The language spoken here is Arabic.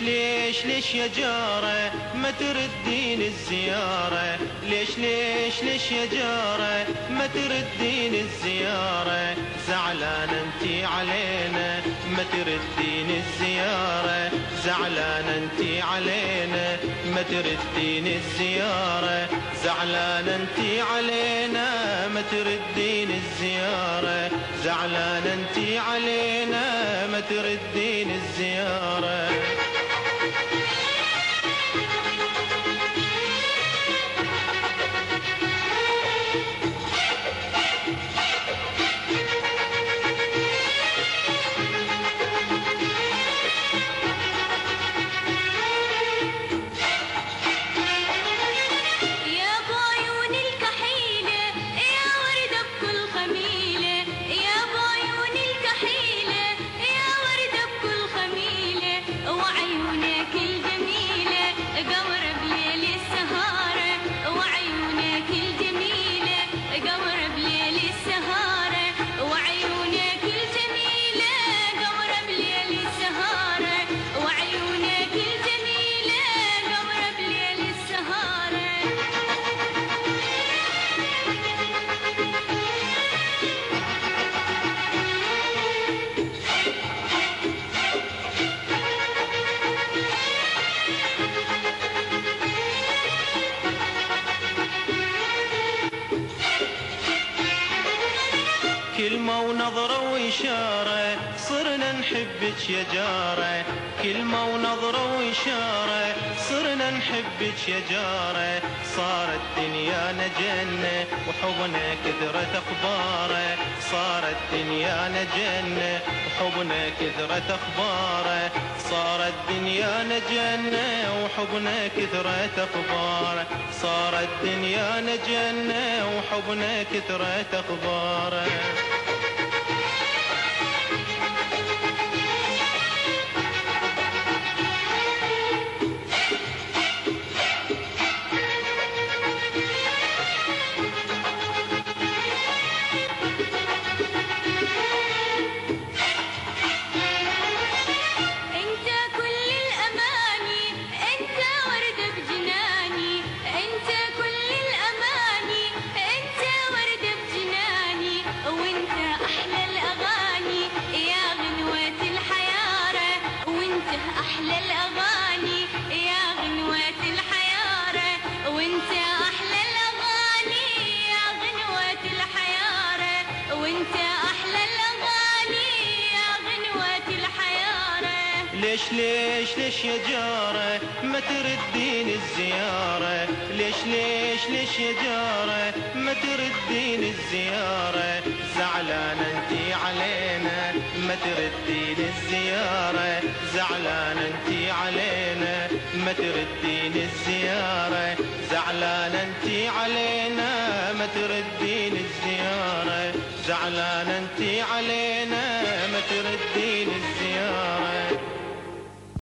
ليش يا جارة ما تردين الزيارة؟ ليش يا جارة ما تردين الزيارة؟ زعلان انتي علينا ما تردين الزيارة، زعلان انتي علينا ما تردين الزيارة، زعلان انتي علينا ما تردين الزيارة، زعلان انتي علينا ما تردين الزيارة. كلمة ونظرة وإشارة صرنا نحبك يا جارة، كلمة ونظرة وإشارة صرنا نحبك يا جارة، صارت دنيانا جنة وحبنا كثرة أخباره، صارت دنيانا جنة وحبنا كثرة أخباره، صارت دنيانا جنة وحبنا كثرة أخباره، صارت دنيانا جنة وحبنا كثرة أخباره. أحلى الأغاني يا غنوة الحيارة، وانت أحلى الأغاني يا غنوة الحيارة، وانت أحلى الأغاني يا غنوة الحيارة. ليش يا جارة ما تردين الزيارة؟ ليش يا جارة ما تردين الزيارة؟ زعلان انتي علينا ما تردين الزيارة، زعلان انتي علينا ما تردين الزيارة، زعلان انتي علينا ما تردين الزيارة، زعلان انتي علينا ما تردين الزيارة.